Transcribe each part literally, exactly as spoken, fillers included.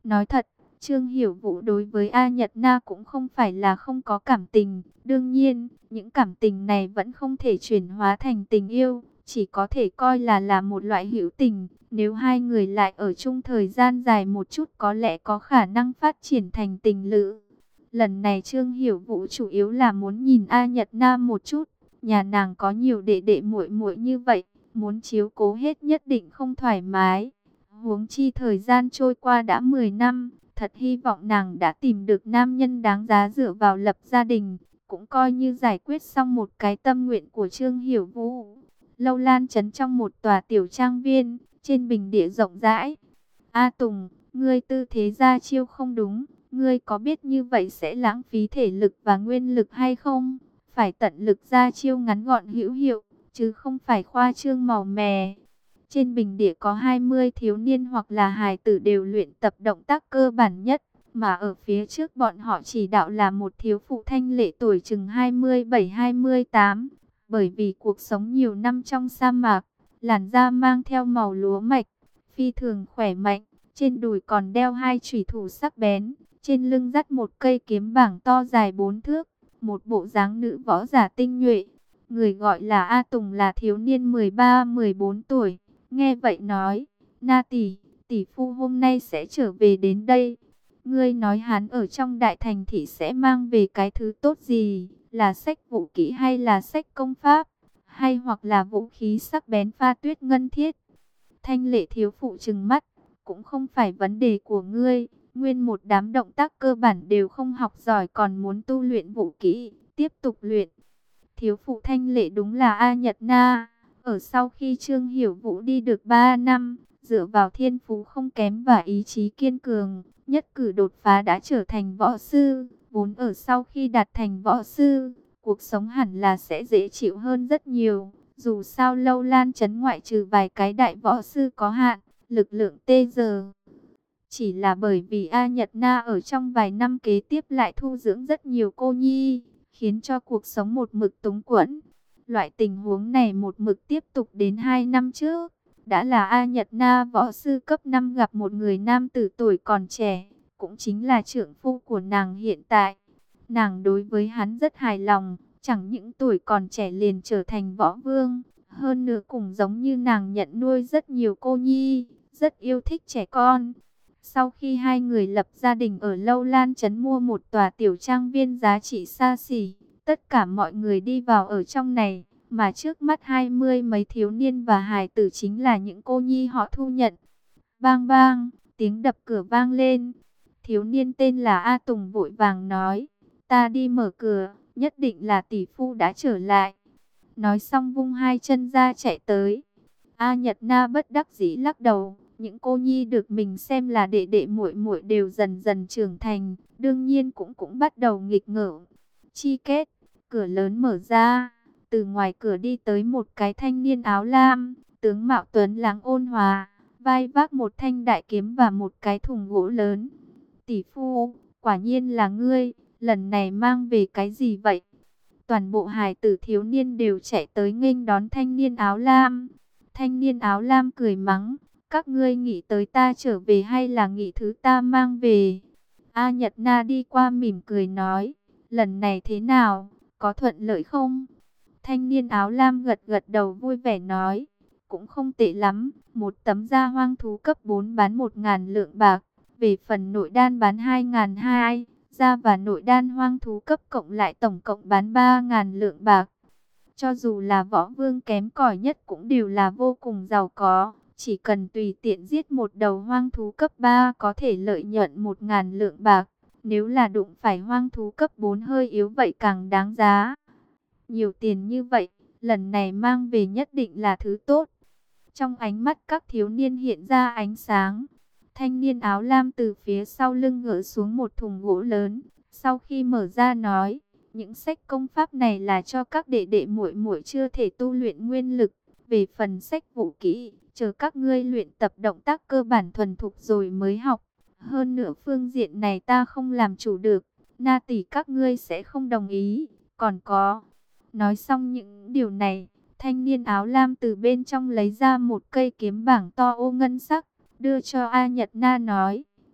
Nói thật, Trương Hiểu Vũ đối với A Nhật Na cũng không phải là không có cảm tình. Đương nhiên, những cảm tình này vẫn không thể chuyển hóa thành tình yêu, chỉ có thể coi là là một loại hữu tình. Nếu hai người lại ở chung thời gian dài một chút có lẽ có khả năng phát triển thành tình lữ. Lần này Trương Hiểu Vũ chủ yếu là muốn nhìn A Nhật Na một chút. Nhà nàng có nhiều đệ đệ muội muội như vậy, muốn chiếu cố hết nhất định không thoải mái. Huống chi thời gian trôi qua đã mười năm, thật hy vọng nàng đã tìm được nam nhân đáng giá dựa vào lập gia đình, cũng coi như giải quyết xong một cái tâm nguyện của Trương Hiểu Vũ. Lâu Lan trấn trong một tòa tiểu trang viên, trên bình địa rộng rãi. A Tùng, ngươi tư thế ra chiêu không đúng, ngươi có biết như vậy sẽ lãng phí thể lực và nguyên lực hay không? Phải tận lực ra chiêu ngắn gọn hữu hiệu, chứ không phải khoa trương màu mè. Trên bình địa có hai mươi thiếu niên hoặc là hài tử đều luyện tập động tác cơ bản nhất, mà ở phía trước bọn họ chỉ đạo là một thiếu phụ thanh lệ tuổi chừng hai mươi bảy hai mươi tám. Bởi vì cuộc sống nhiều năm trong sa mạc, làn da mang theo màu lúa mạch, phi thường khỏe mạnh, trên đùi còn đeo hai chủy thủ sắc bén, trên lưng dắt một cây kiếm bảng to dài bốn thước, một bộ dáng nữ võ giả tinh nhuệ. Người gọi là A Tùng là thiếu niên mười ba mười bốn tuổi. Nghe vậy nói, Na tỷ, tỷ phu hôm nay sẽ trở về đến đây. Ngươi nói hắn ở trong đại thành thị sẽ mang về cái thứ tốt gì? Là sách vũ kỹ hay là sách công pháp? Hay hoặc là vũ khí sắc bén pha tuyết ngân thiết? Thanh lệ thiếu phụ trừng mắt, cũng không phải vấn đề của ngươi. Nguyên một đám động tác cơ bản đều không học giỏi còn muốn tu luyện vũ kỹ, tiếp tục luyện. Thiếu phụ thanh lệ đúng là A Nhật Na. Ở sau khi Trương Hiểu Vũ đi được ba năm, dựa vào thiên phú không kém và ý chí kiên cường, nhất cử đột phá đã trở thành võ sư. Vốn ở sau khi đạt thành võ sư, cuộc sống hẳn là sẽ dễ chịu hơn rất nhiều. Dù sao Lâu Lan trấn ngoại trừ vài cái đại võ sư có hạn, lực lượng tê giờ. Chỉ là bởi vì A Nhật Na ở trong vài năm kế tiếp lại thu dưỡng rất nhiều cô nhi, khiến cho cuộc sống một mực túng quẫn. Loại tình huống này một mực tiếp tục đến hai năm trước. Đã là A Nhật Na võ sư cấp năm gặp một người nam tử tuổi còn trẻ, cũng chính là trượng phu của nàng hiện tại. Nàng đối với hắn rất hài lòng, chẳng những tuổi còn trẻ liền trở thành võ vương. Hơn nữa cũng giống như nàng nhận nuôi rất nhiều cô nhi, rất yêu thích trẻ con. Sau khi hai người lập gia đình ở Lâu Lan trấn mua một tòa tiểu trang viên giá trị xa xỉ, tất cả mọi người đi vào ở trong này, mà trước mắt hai mươi mấy thiếu niên và hài tử chính là những cô nhi họ thu nhận. Bang bang, tiếng đập cửa vang lên. Thiếu niên tên là A Tùng vội vàng nói, ta đi mở cửa, nhất định là tỷ phu đã trở lại. Nói xong vung hai chân ra chạy tới. A Nhật Na bất đắc dĩ lắc đầu. Những cô nhi được mình xem là đệ đệ muội muội đều dần dần trưởng thành, đương nhiên cũng cũng bắt đầu nghịch ngợm. Chi kết, cửa lớn mở ra, từ ngoài cửa đi tới một cái thanh niên áo lam, tướng mạo tuấn lãng ôn hòa, vai vác một thanh đại kiếm và một cái thùng gỗ lớn. Tỷ phu, quả nhiên là ngươi, lần này mang về cái gì vậy? Toàn bộ hài tử thiếu niên đều chạy tới nghênh đón thanh niên áo lam. Thanh niên áo lam cười mắng, các ngươi nghĩ tới ta trở về hay là nghĩ thứ ta mang về? A Nhật Na đi qua mỉm cười nói, lần này thế nào, có thuận lợi không? Thanh niên áo lam gật gật đầu vui vẻ nói, cũng không tệ lắm, một tấm da hoang thú cấp bốn bán một ngàn lượng bạc, về phần nội đan bán hai ngàn hai, da và nội đan hoang thú cấp cộng lại tổng cộng bán ba ngàn lượng bạc. Cho dù là võ vương kém cỏi nhất cũng đều là vô cùng giàu có. Chỉ cần tùy tiện giết một đầu hoang thú cấp ba có thể lợi nhuận một ngàn lượng bạc. Nếu là đụng phải hoang thú cấp bốn hơi yếu vậy càng đáng giá. Nhiều tiền như vậy, lần này mang về nhất định là thứ tốt. Trong ánh mắt các thiếu niên hiện ra ánh sáng. Thanh niên áo lam từ phía sau lưng gỡ xuống một thùng gỗ lớn. Sau khi mở ra nói, những sách công pháp này là cho các đệ đệ muội muội chưa thể tu luyện nguyên lực. Về phần sách vũ kỹ, chờ các ngươi luyện tập động tác cơ bản thuần thục rồi mới học. Hơn nữa phương diện này ta không làm chủ được, Na tỷ các ngươi sẽ không đồng ý. Còn có, nói xong những điều này, thanh niên áo lam từ bên trong lấy ra một cây kiếm bảng to ô ngân sắc, đưa cho A Nhật Na nói,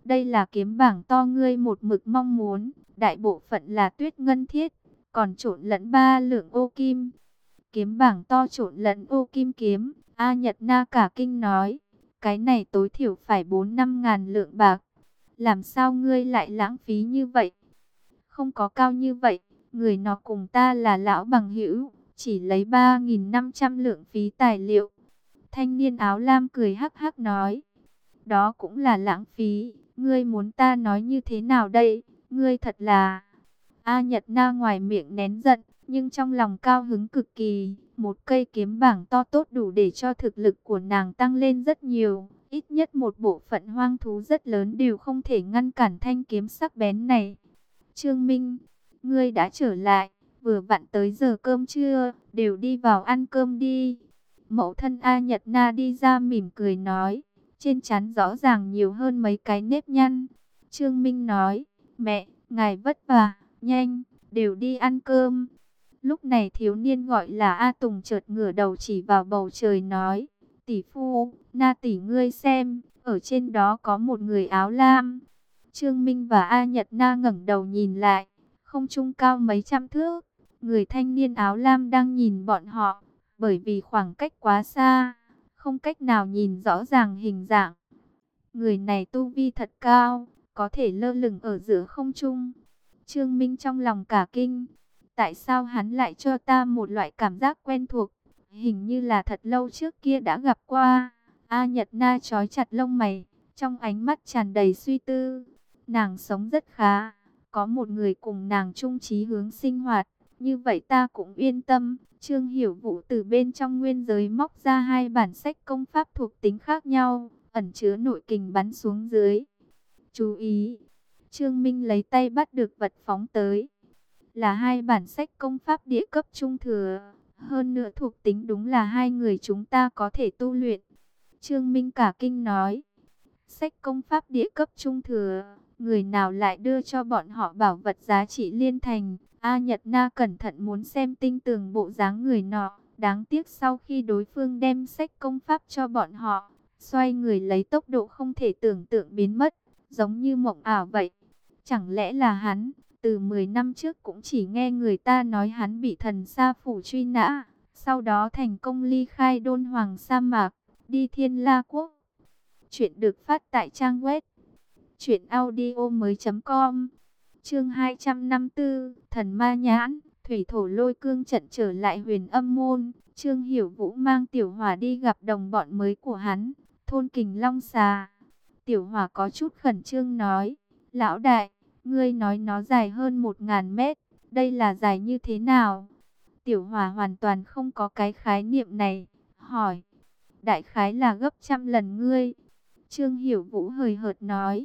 đây là kiếm bảng to ngươi một mực mong muốn, đại bộ phận là tuyết ngân thiết, còn trộn lẫn ba lượng ô kim. Kiếm bảng to trộn lẫn ô kim kiếm, A Nhật Na cả kinh nói, cái này tối thiểu phải bốn năm ngàn lượng bạc. Làm sao ngươi lại lãng phí như vậy? Không có cao như vậy, người nó cùng ta là lão bằng hữu, chỉ lấy ba nghìn năm trăm lượng phí tài liệu. Thanh niên áo lam cười hắc hắc nói, đó cũng là lãng phí, ngươi muốn ta nói như thế nào đây, ngươi thật là... A Nhật Na ngoài miệng nén giận, nhưng trong lòng cao hứng cực kỳ, một cây kiếm bảng to tốt đủ để cho thực lực của nàng tăng lên rất nhiều. Ít nhất một bộ phận hoang thú rất lớn đều không thể ngăn cản thanh kiếm sắc bén này. Trương Minh, ngươi đã trở lại, vừa vặn tới giờ cơm trưa, đều đi vào ăn cơm đi. Mẫu thân A Nhật Na đi ra mỉm cười nói, trên trán rõ ràng nhiều hơn mấy cái nếp nhăn. Trương Minh nói, mẹ, ngài vất vả, nhanh, đều đi ăn cơm. Lúc này thiếu niên gọi là A Tùng chợt ngửa đầu chỉ vào bầu trời nói, tỷ phu, Na tỷ ngươi xem, ở trên đó có một người áo lam. Trương Minh và A Nhật Na ngẩng đầu nhìn lại, không trung cao mấy trăm thước, người thanh niên áo lam đang nhìn bọn họ, bởi vì khoảng cách quá xa, không cách nào nhìn rõ ràng hình dạng. Người này tu vi thật cao, có thể lơ lửng ở giữa không trung. Trương Minh trong lòng cả kinh, tại sao hắn lại cho ta một loại cảm giác quen thuộc, hình như là thật lâu trước kia đã gặp qua. A Nhật Na trói chặt lông mày, trong ánh mắt tràn đầy suy tư. Nàng sống rất khá, có một người cùng nàng chung chí hướng sinh hoạt, như vậy ta cũng yên tâm. Trương Hiểu Vũ từ bên trong nguyên giới móc ra hai bản sách công pháp thuộc tính khác nhau, ẩn chứa nội kình bắn xuống dưới. Chú ý! Trương Minh lấy tay bắt được vật phóng tới. Là hai bản sách công pháp địa cấp trung thừa. Hơn nữa thuộc tính đúng là hai người chúng ta có thể tu luyện. Trương Minh cả kinh nói. Sách công pháp địa cấp trung thừa. Người nào lại đưa cho bọn họ bảo vật giá trị liên thành. A Nhật Na cẩn thận muốn xem tinh tường bộ dáng người nọ. Đáng tiếc sau khi đối phương đem sách công pháp cho bọn họ, xoay người lấy tốc độ không thể tưởng tượng biến mất, giống như mộng ảo vậy. Chẳng lẽ là hắn, từ mười năm trước cũng chỉ nghe người ta nói hắn bị thần sa phủ truy nã, sau đó thành công ly khai Đôn Hoàng sa mạc, đi Thiên La Quốc. Chuyện được phát tại trang web truyện audio mới chấm com. Chương hai trăm năm mươi tư, Thần Ma Nhãn. Thủy thổ lôi cương trận trở lại Huyền Âm môn. Trương Hiểu Vũ mang Tiểu Hỏa đi gặp đồng bọn mới của hắn, thôn Kình Long Xà. Tiểu Hỏa có chút khẩn trương nói, lão đại, ngươi nói nó dài hơn một ngàn mét, đây là dài như thế nào? Tiểu Hỏa hoàn toàn không có cái khái niệm này, hỏi, đại khái là gấp trăm lần ngươi. Trương Hiểu Vũ hời hợt nói,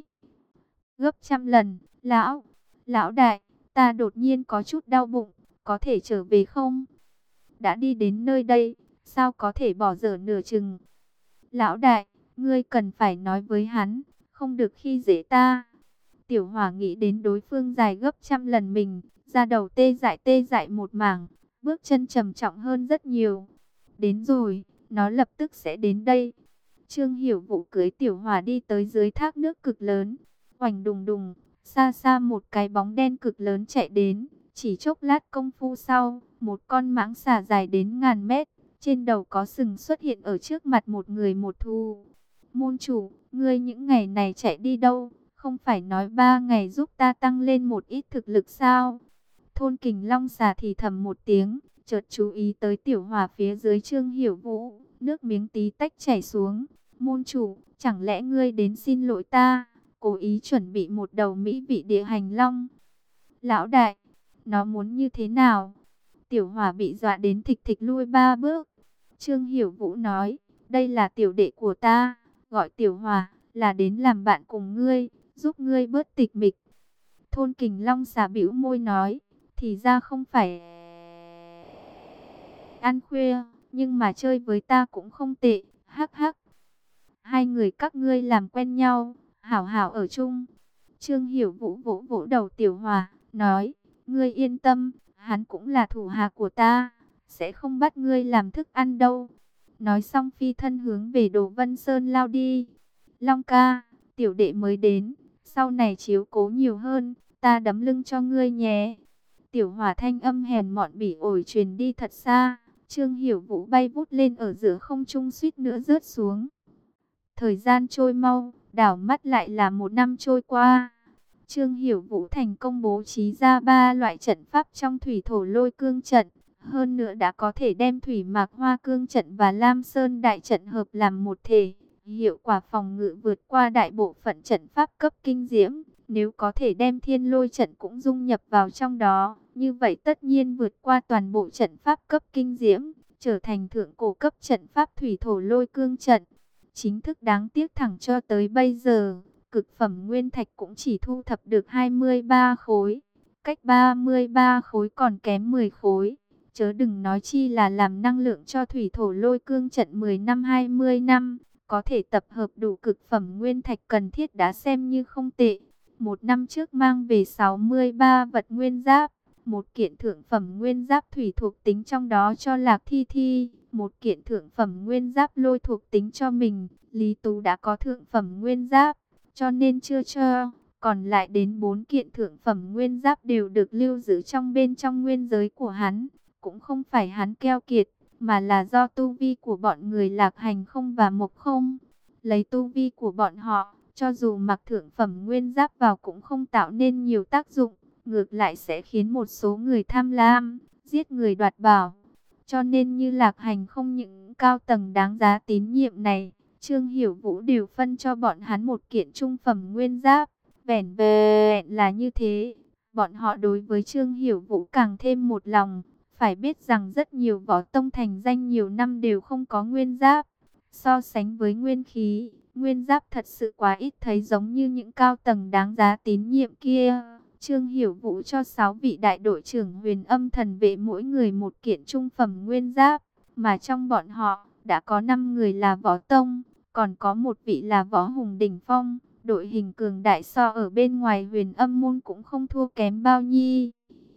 gấp trăm lần, lão, lão đại, ta đột nhiên có chút đau bụng, có thể trở về không? Đã đi đến nơi đây, sao có thể bỏ dở nửa chừng? Lão đại, ngươi cần phải nói với hắn, không được khi dễ ta. Tiểu Hỏa nghĩ đến đối phương dài gấp trăm lần mình, da đầu tê dại tê dại một mảng, bước chân trầm trọng hơn rất nhiều. Đến rồi, nó lập tức sẽ đến đây. Trương Hiểu Vũ cưới Tiểu Hỏa đi tới dưới thác nước cực lớn. Oành đùng đùng, xa xa một cái bóng đen cực lớn chạy đến. Chỉ chốc lát công phu sau, một con mãng xà dài đến ngàn mét, trên đầu có sừng xuất hiện ở trước mặt một người một thú. Môn chủ, ngươi những ngày này chạy đi đâu? Không phải nói ba ngày giúp ta tăng lên một ít thực lực sao? Thôn Kình Long Xà thì thầm một tiếng, chợt chú ý tới Tiểu Hỏa phía dưới Trương Hiểu Vũ, nước miếng tí tách chảy xuống. Môn chủ, chẳng lẽ ngươi đến xin lỗi ta, cố ý chuẩn bị một đầu mỹ vị địa hành long? Lão đại, nó muốn như thế nào? Tiểu Hỏa bị dọa đến thịch thịch lui ba bước. Trương Hiểu Vũ nói, đây là tiểu đệ của ta, gọi Tiểu Hỏa, là đến làm bạn cùng ngươi, giúp ngươi bớt tịch mịch. Thôn Kình Long Xà bĩu môi nói, thì ra không phải ăn khuya, nhưng mà chơi với ta cũng không tệ, hắc hắc. Hai người các ngươi làm quen nhau, hảo hảo ở chung. Trương Hiểu Vũ vỗ vỗ đầu Tiểu Hỏa, nói, ngươi yên tâm, hắn cũng là thủ hạ của ta, sẽ không bắt ngươi làm thức ăn đâu. Nói xong phi thân hướng về Đồ Vân Sơn lao đi. Long ca, tiểu đệ mới đến, sau này chiếu cố nhiều hơn, ta đấm lưng cho ngươi nhé. Tiểu Hỏa thanh âm hèn mọn bỉ ổi truyền đi thật xa. Trương Hiểu Vũ bay vút lên ở giữa không trung suýt nữa rớt xuống. Thời gian trôi mau, đảo mắt lại là một năm trôi qua. Trương Hiểu Vũ thành công bố trí ra ba loại trận pháp trong thủy thổ lôi cương trận. Hơn nữa đã có thể đem thủy mạc hoa cương trận và Lam Sơn đại trận hợp làm một thể. Hiệu quả phòng ngự vượt qua đại bộ phận trận pháp cấp kinh diễm. Nếu có thể đem thiên lôi trận cũng dung nhập vào trong đó, như vậy tất nhiên vượt qua toàn bộ trận pháp cấp kinh diễm, trở thành thượng cổ cấp trận pháp thủy thổ lôi cương trận. Chính thức đáng tiếc thẳng cho tới bây giờ, cực phẩm nguyên thạch cũng chỉ thu thập được hai mươi ba khối, cách ba mươi ba khối còn kém mười khối. Chớ đừng nói chi là làm năng lượng cho thủy thổ lôi cương trận mười năm hai mươi năm, có thể tập hợp đủ cực phẩm nguyên thạch cần thiết đã xem như không tệ. Một năm trước mang về sáu mươi ba vật nguyên giáp, một kiện thượng phẩm nguyên giáp thủy thuộc tính trong đó cho Lạc Thi Thi, một kiện thượng phẩm nguyên giáp lôi thuộc tính cho mình. Lý Tú đã có thượng phẩm nguyên giáp, cho nên chưa cho, còn lại đến bốn kiện thượng phẩm nguyên giáp đều được lưu giữ trong bên trong nguyên giới của hắn. Cũng không phải hắn keo kiệt, mà là do tu vi của bọn người Lạc Hành không và Mộc Không. Lấy tu vi của bọn họ, cho dù mặc thượng phẩm nguyên giáp vào cũng không tạo nên nhiều tác dụng, ngược lại sẽ khiến một số người tham lam, giết người đoạt bảo. Cho nên như Lạc Hành không những cao tầng đáng giá tín nhiệm này, Trương Hiểu Vũ đều phân cho bọn hắn một kiện trung phẩm nguyên giáp. Vẻn vẹn là như thế, bọn họ đối với Trương Hiểu Vũ càng thêm một lòng. Phải biết rằng rất nhiều võ tông thành danh nhiều năm đều không có nguyên giáp. So sánh với nguyên khí, nguyên giáp thật sự quá ít thấy giống như những cao tầng đáng giá tín nhiệm kia. Trương Hiểu Vũ cho sáu vị đại đội trưởng Huyền Âm Thần Vệ mỗi người một kiện trung phẩm nguyên giáp, mà trong bọn họ đã có năm người là võ tông, còn có một vị là võ hùng đỉnh phong. Đội hình cường đại so ở bên ngoài Huyền Âm môn cũng không thua kém bao nhiêu.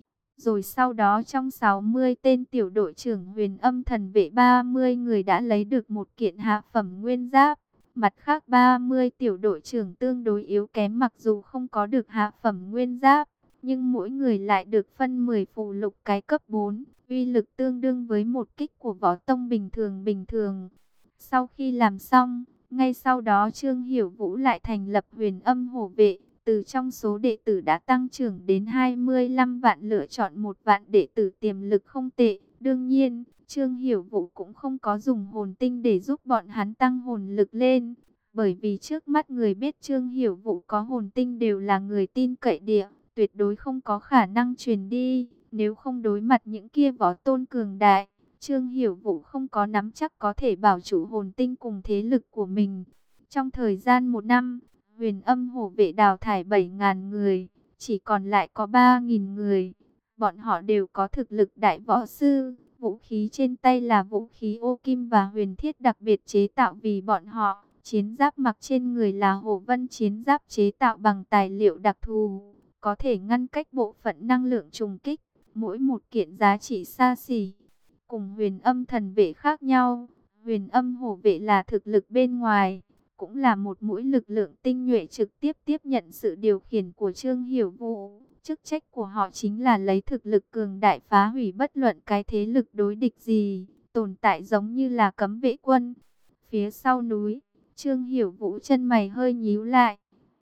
Rồi sau đó trong sáu mươi tên tiểu đội trưởng Huyền Âm Thần Vệ ba mươi người đã lấy được một kiện hạ phẩm nguyên giáp. Mặt khác ba mươi tiểu đội trưởng tương đối yếu kém mặc dù không có được hạ phẩm nguyên giáp, nhưng mỗi người lại được phân mười phù lục cái cấp bốn, uy lực tương đương với một kích của võ tông bình thường bình thường. Sau khi làm xong, ngay sau đó Trương Hiểu Vũ lại thành lập Huyền Âm Hổ Vệ. Từ trong số đệ tử đã tăng trưởng đến hai mươi lăm vạn, lựa chọn một vạn đệ tử tiềm lực không tệ. Đương nhiên, Trương Hiểu Vũ cũng không có dùng hồn tinh để giúp bọn hắn tăng hồn lực lên. Bởi vì trước mắt người biết Trương Hiểu Vũ có hồn tinh đều là người tin cậy địa, tuyệt đối không có khả năng truyền đi. Nếu không đối mặt những kia võ tôn cường đại, Trương Hiểu Vũ không có nắm chắc có thể bảo chủ hồn tinh cùng thế lực của mình. Trong thời gian một năm, Huyền Âm Hổ Vệ đào thải bảy nghìn người, chỉ còn lại có ba nghìn người. Bọn họ đều có thực lực đại võ sư, vũ khí trên tay là vũ khí ô kim và huyền thiết đặc biệt chế tạo vì bọn họ. Chiến giáp mặc trên người là Hổ Vân chiến giáp chế tạo bằng tài liệu đặc thù, có thể ngăn cách bộ phận năng lượng trùng kích, mỗi một kiện giá trị xa xỉ. Cùng Huyền Âm Thần Vệ khác nhau, Huyền Âm Hổ Vệ là thực lực bên ngoài, cũng là một mũi lực lượng tinh nhuệ trực tiếp tiếp nhận sự điều khiển của Trương Hiểu Vũ. Chức trách của họ chính là lấy thực lực cường đại phá hủy bất luận cái thế lực đối địch gì, tồn tại giống như là cấm vệ quân. Phía sau núi, Trương Hiểu Vũ chân mày hơi nhíu lại.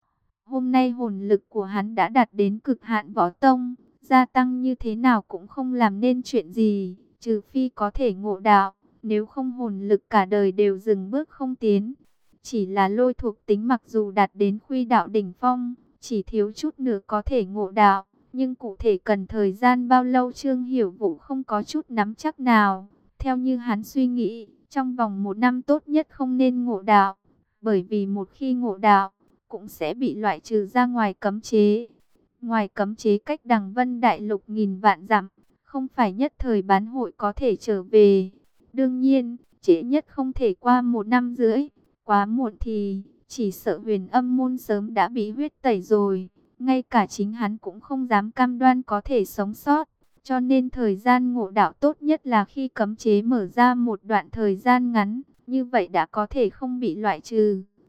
Hôm nay hồn lực của hắn đã đạt đến cực hạn võ tông, gia tăng như thế nào cũng không làm nên chuyện gì, trừ phi có thể ngộ đạo, nếu không hồn lực cả đời đều dừng bước không tiến. Chỉ là lôi thuộc tính mặc dù đạt đến khuy đạo đỉnh phong, chỉ thiếu chút nữa có thể ngộ đạo, nhưng cụ thể cần thời gian bao lâu Trương Hiểu Vũ không có chút nắm chắc nào. Theo như hắn suy nghĩ, trong vòng một năm tốt nhất không nên ngộ đạo, bởi vì một khi ngộ đạo, cũng sẽ bị loại trừ ra ngoài cấm chế. Ngoài cấm chế cách Đằng Vân Đại Lục nghìn vạn dặm, không phải nhất thời bán hội có thể trở về. Đương nhiên, trễ nhất không thể qua một năm rưỡi. Quá muộn thì, chỉ sợ Huyền Âm môn sớm đã bị huyết tẩy rồi. Ngay cả chính hắn cũng không dám cam đoan có thể sống sót. Cho nên thời gian ngộ đạo tốt nhất là khi cấm chế mở ra một đoạn thời gian ngắn. Như vậy đã có thể không bị loại trừ.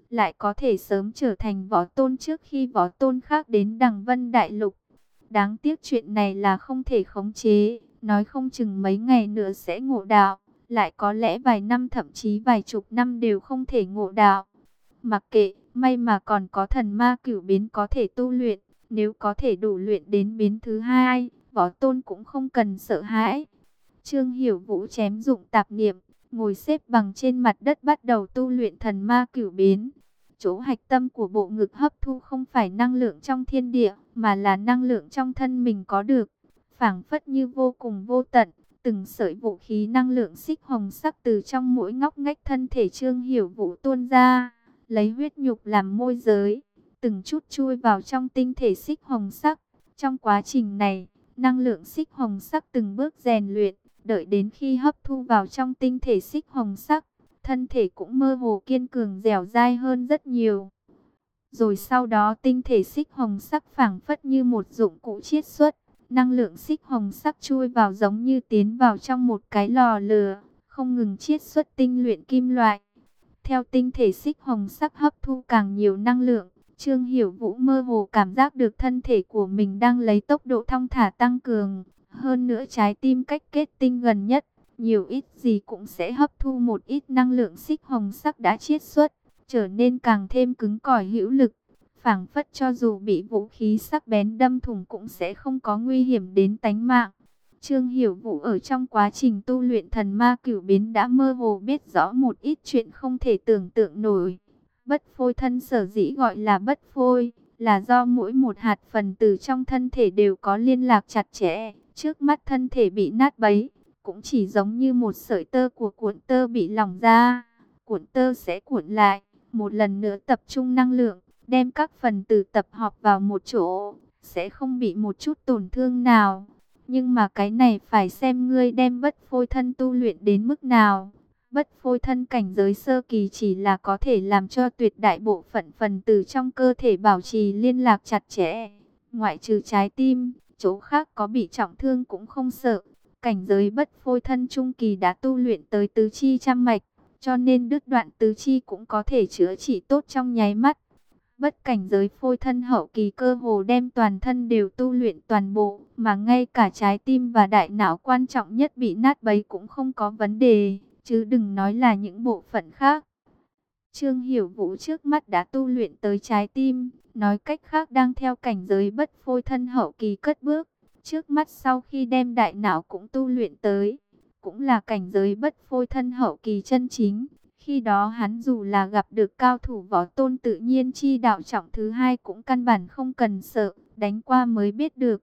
lại có thể sớm trở thành võ tôn trước khi võ tôn khác đến Đằng Vân Đại Lục. Đáng tiếc chuyện này là không thể khống chế, nói không chừng mấy ngày nữa sẽ ngộ đạo, lại có lẽ vài năm thậm chí vài chục năm đều không thể ngộ đạo. Mặc kệ, may mà còn có thần ma cửu biến có thể tu luyện, nếu có thể đủ luyện đến biến thứ hai, võ tôn cũng không cần sợ hãi. Trương Hiểu Vũ chém dụng tạp niệm, ngồi xếp bằng trên mặt đất bắt đầu tu luyện thần ma cửu biến. Chỗ hạch tâm của bộ ngực hấp thu không phải năng lượng trong thiên địa, mà là năng lượng trong thân mình có được. Phảng phất như vô cùng vô tận, từng sợi vũ khí năng lượng xích hồng sắc từ trong mỗi ngóc ngách thân thể Trương Hiểu Vũ tuôn ra, lấy huyết nhục làm môi giới, từng chút chui vào trong tinh thể xích hồng sắc. Trong quá trình này, năng lượng xích hồng sắc từng bước rèn luyện, đợi đến khi hấp thu vào trong tinh thể xích hồng sắc, thân thể cũng mơ hồ kiên cường dẻo dai hơn rất nhiều. Rồi sau đó tinh thể xích hồng sắc phảng phất như một dụng cụ chiết xuất, năng lượng xích hồng sắc chui vào giống như tiến vào trong một cái lò lửa, không ngừng chiết xuất tinh luyện kim loại. Theo tinh thể xích hồng sắc hấp thu càng nhiều năng lượng, Trương Hiểu Vũ mơ hồ cảm giác được thân thể của mình đang lấy tốc độ thong thả tăng cường. Hơn nữa trái tim cách kết tinh gần nhất, nhiều ít gì cũng sẽ hấp thu một ít năng lượng xích hồng sắc đã chiết xuất, trở nên càng thêm cứng cỏi hữu lực. Phảng phất cho dù bị vũ khí sắc bén đâm thủng cũng sẽ không có nguy hiểm đến tánh mạng. Trương Hiểu Vũ ở trong quá trình tu luyện thần ma cửu biến đã mơ hồ biết rõ một ít chuyện không thể tưởng tượng nổi. Bất phôi thân sở dĩ gọi là bất phôi, là do mỗi một hạt phần tử trong thân thể đều có liên lạc chặt chẽ. Trước mắt thân thể bị nát bấy, cũng chỉ giống như một sợi tơ của cuộn tơ bị lỏng ra. Cuộn tơ sẽ cuộn lại, một lần nữa tập trung năng lượng, đem các phần tử tập hợp vào một chỗ, sẽ không bị một chút tổn thương nào. Nhưng mà cái này phải xem ngươi đem bất phôi thân tu luyện đến mức nào. Bất phôi thân cảnh giới sơ kỳ chỉ là có thể làm cho tuyệt đại bộ phận phần tử trong cơ thể bảo trì liên lạc chặt chẽ. Ngoại trừ trái tim, chỗ khác có bị trọng thương cũng không sợ. Cảnh giới bất phôi thân trung kỳ đã tu luyện tới tứ chi trăm mạch, cho nên đứt đoạn tứ chi cũng có thể chữa trị tốt trong nháy mắt. Bất cảnh giới phôi thân hậu kỳ cơ hồ đem toàn thân đều tu luyện toàn bộ, mà ngay cả trái tim và đại não quan trọng nhất bị nát bấy cũng không có vấn đề, chứ đừng nói là những bộ phận khác. Trương Hiểu Vũ trước mắt đã tu luyện tới trái tim, nói cách khác đang theo cảnh giới bất phôi thân hậu kỳ cất bước. Trước mắt sau khi đem đại não cũng tu luyện tới, cũng là cảnh giới bất phôi thân hậu kỳ chân chính. Khi đó hắn dù là gặp được cao thủ võ tôn tự nhiên chi đạo trọng thứ hai cũng căn bản không cần sợ, đánh qua mới biết được.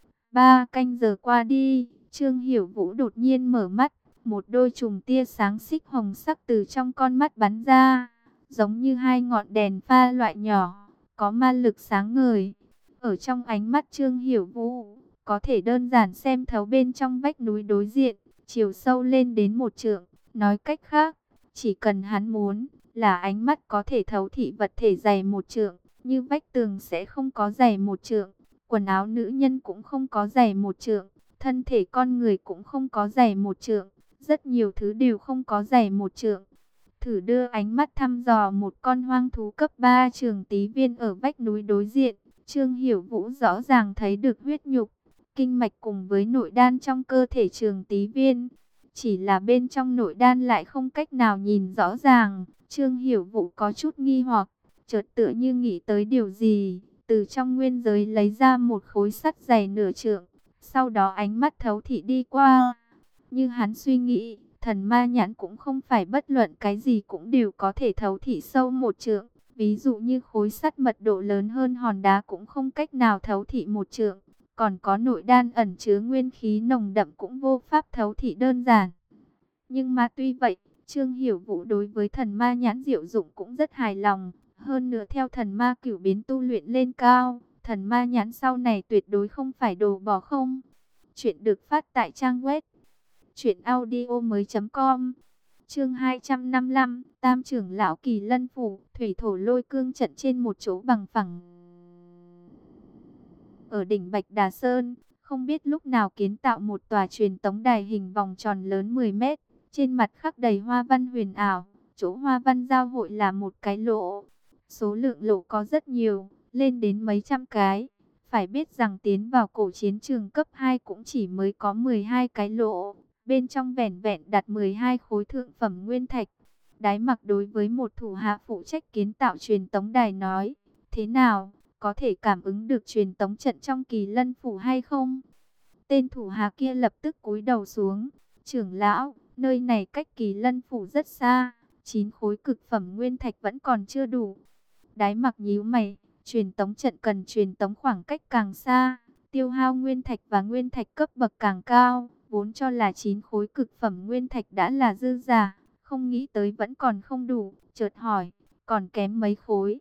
Ba canh giờ qua đi, Trương Hiểu Vũ đột nhiên mở mắt, một đôi chùm tia sáng xích hồng sắc từ trong con mắt bắn ra, giống như hai ngọn đèn pha loại nhỏ, có ma lực sáng ngời. Ở trong ánh mắt Trương Hiểu Vũ, có thể đơn giản xem thấu bên trong vách núi đối diện, chiều sâu lên đến một trượng. Nói cách khác, chỉ cần hắn muốn, là ánh mắt có thể thấu thị vật thể dày một trượng, như vách tường sẽ không có dày một trượng, quần áo nữ nhân cũng không có dày một trượng, thân thể con người cũng không có dày một trượng, rất nhiều thứ đều không có dày một trượng. Thử đưa ánh mắt thăm dò một con hoang thú cấp ba trường tí viên ở vách núi đối diện, Trương Hiểu Vũ rõ ràng thấy được huyết nhục, kinh mạch cùng với nội đan trong cơ thể trường tí viên. Chỉ là bên trong nội đan lại không cách nào nhìn rõ ràng. Trương Hiểu Vũ có chút nghi hoặc, chợt tựa như nghĩ tới điều gì, từ trong nguyên giới lấy ra một khối sắt dày nửa trượng, sau đó ánh mắt thấu thị đi qua. Như hắn suy nghĩ, thần ma nhãn cũng không phải bất luận cái gì cũng đều có thể thấu thị sâu một trượng. Ví dụ như khối sắt mật độ lớn hơn hòn đá cũng không cách nào thấu thị một trượng. Còn có nội đan ẩn chứa nguyên khí nồng đậm cũng vô pháp thấu thị đơn giản. Nhưng mà tuy vậy, Trương Hiểu Vũ đối với thần ma nhãn diệu dụng cũng rất hài lòng. Hơn nữa theo thần ma cửu biến tu luyện lên cao, thần ma nhãn sau này tuyệt đối không phải đồ bỏ không. Chuyện được phát tại trang web truyện audio mới chấm com. Chương hai trăm năm mươi lăm, Tam trưởng lão Kỳ Lân phủ, thủy thổ lôi cương trận trên một chỗ bằng phẳng. Ở đỉnh Bạch Đà Sơn, không biết lúc nào kiến tạo một tòa truyền tống đài hình vòng tròn lớn mười mét, trên mặt khắc đầy hoa văn huyền ảo, chỗ hoa văn giao hội là một cái lỗ, Số lượng lỗ có rất nhiều, lên đến mấy trăm cái. Phải biết rằng tiến vào cổ chiến trường cấp hai cũng chỉ mới có mười hai cái lỗ. Bên trong vẻn vẹn đặt mười hai khối thượng phẩm nguyên thạch. Đái Mặc đối với một thủ hạ phụ trách kiến tạo truyền tống đài nói, thế nào, có thể cảm ứng được truyền tống trận trong Kỳ Lân Phủ hay không? Tên thủ hạ kia lập tức cúi đầu xuống, trưởng lão, nơi này cách Kỳ Lân Phủ rất xa, chín khối cực phẩm nguyên thạch vẫn còn chưa đủ. Đái Mặc nhíu mày, truyền tống trận cần truyền tống khoảng cách càng xa, tiêu hao nguyên thạch và nguyên thạch cấp bậc càng cao, vốn cho là chín khối cực phẩm nguyên thạch đã là dư giả, không nghĩ tới vẫn còn không đủ, chợt hỏi, còn kém mấy khối?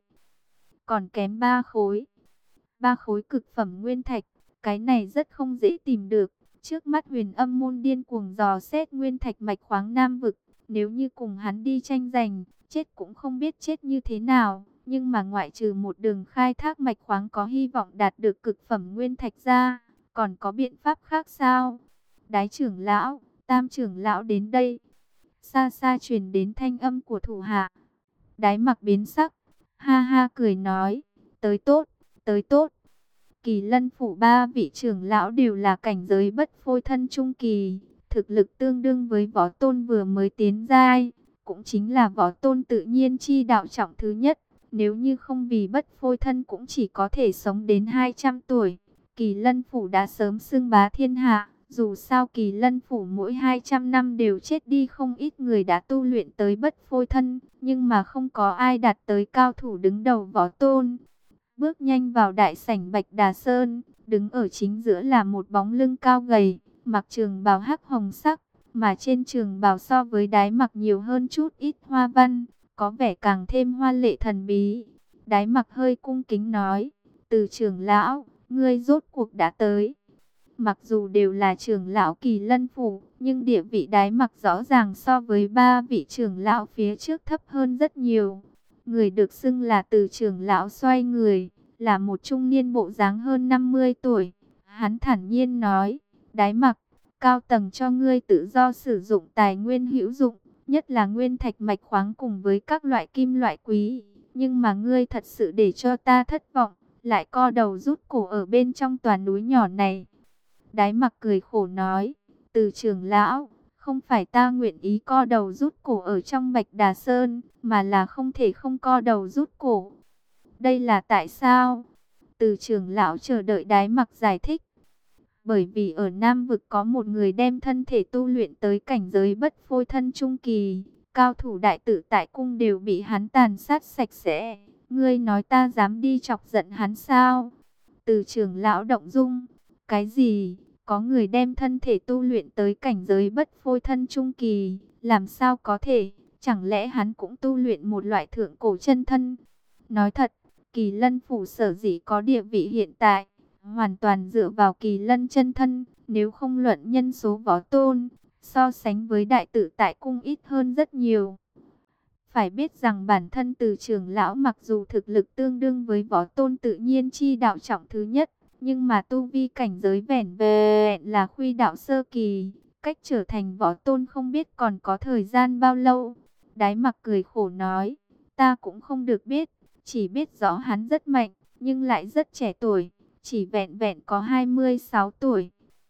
Còn kém ba khối. Ba khối cực phẩm nguyên thạch, cái này rất không dễ tìm được. Trước mắt Huyền Âm môn điên cuồng dò xét nguyên thạch mạch khoáng Nam vực, nếu như cùng hắn đi tranh giành, chết cũng không biết chết như thế nào. Nhưng mà ngoại trừ một đường khai thác mạch khoáng có hy vọng đạt được cực phẩm nguyên thạch ra, còn có biện pháp khác sao? Đái trưởng lão, Tam trưởng lão đến đây. Xa xa truyền đến thanh âm của thủ hạ. Đái Mặc biến sắc, ha ha cười nói, tới tốt, tới tốt. Kỳ Lân Phủ ba vị trưởng lão đều là cảnh giới bất phôi thân trung kỳ, thực lực tương đương với võ tôn vừa mới tiến giai, cũng chính là võ tôn tự nhiên chi đạo trọng thứ nhất. Nếu như không vì bất phôi thân cũng chỉ có thể sống đến hai trăm tuổi. Kỳ Lân Phủ đã sớm xưng bá thiên hạ. Dù sao Kỳ Lân Phủ mỗi hai trăm năm đều chết đi không ít người đã tu luyện tới bất phôi thân. Nhưng mà không có ai đạt tới cao thủ đứng đầu võ tôn. Bước nhanh vào đại sảnh Bạch Đà Sơn. Đứng ở chính giữa là một bóng lưng cao gầy. Mặc trường bào hắc hồng sắc. Mà trên trường bào so với Đái Mặc nhiều hơn chút ít hoa văn, có vẻ càng thêm hoa lệ thần bí. Đái Mặc hơi cung kính nói, từ trưởng lão, ngươi rốt cuộc đã tới. Mặc dù đều là trưởng lão Kỳ Lân Phủ, nhưng địa vị Đái Mặc rõ ràng so với ba vị trưởng lão phía trước thấp hơn rất nhiều. Người được xưng là từ trưởng lão xoay người, là một trung niên bộ dáng hơn năm mươi tuổi. Hắn thản nhiên nói, Đái Mặc, cao tầng cho ngươi tự do sử dụng tài nguyên hữu dụng, nhất là nguyên thạch mạch khoáng cùng với các loại kim loại quý. Nhưng mà ngươi thật sự để cho ta thất vọng, lại co đầu rút cổ ở bên trong tòa núi nhỏ này. Đái Mặc cười khổ nói, từ trưởng lão, không phải ta nguyện ý co đầu rút cổ ở trong Bạch Đà Sơn, mà là không thể không co đầu rút cổ. Đây là tại sao? Từ trưởng lão chờ đợi Đái Mặc giải thích. Bởi vì ở Nam vực có một người đem thân thể tu luyện tới cảnh giới bất phôi thân trung kỳ, cao thủ đại tự tại cung đều bị hắn tàn sát sạch sẽ. Ngươi nói ta dám đi chọc giận hắn sao? Từ trưởng lão động dung, cái gì? Có người đem thân thể tu luyện tới cảnh giới bất phôi thân trung kỳ, làm sao có thể? Chẳng lẽ hắn cũng tu luyện một loại thượng cổ chân thân? Nói thật, Kỳ Lân Phủ sở dĩ có địa vị hiện tại, hoàn toàn dựa vào Kỳ Lân chân thân, nếu không luận nhân số võ tôn, so sánh với đại tự tại cung ít hơn rất nhiều. Phải biết rằng bản thân từ trưởng lão mặc dù thực lực tương đương với võ tôn tự nhiên chi đạo trọng thứ nhất, nhưng mà tu vi cảnh giới vẻn vẹn là khuy đạo sơ kỳ, cách trở thành võ tôn không biết còn có thời gian bao lâu. Đái Mặc cười khổ nói, ta cũng không được biết, chỉ biết rõ hắn rất mạnh, nhưng lại rất trẻ tuổi. Chỉ vẹn vẹn có hai mươi sáu tuổi.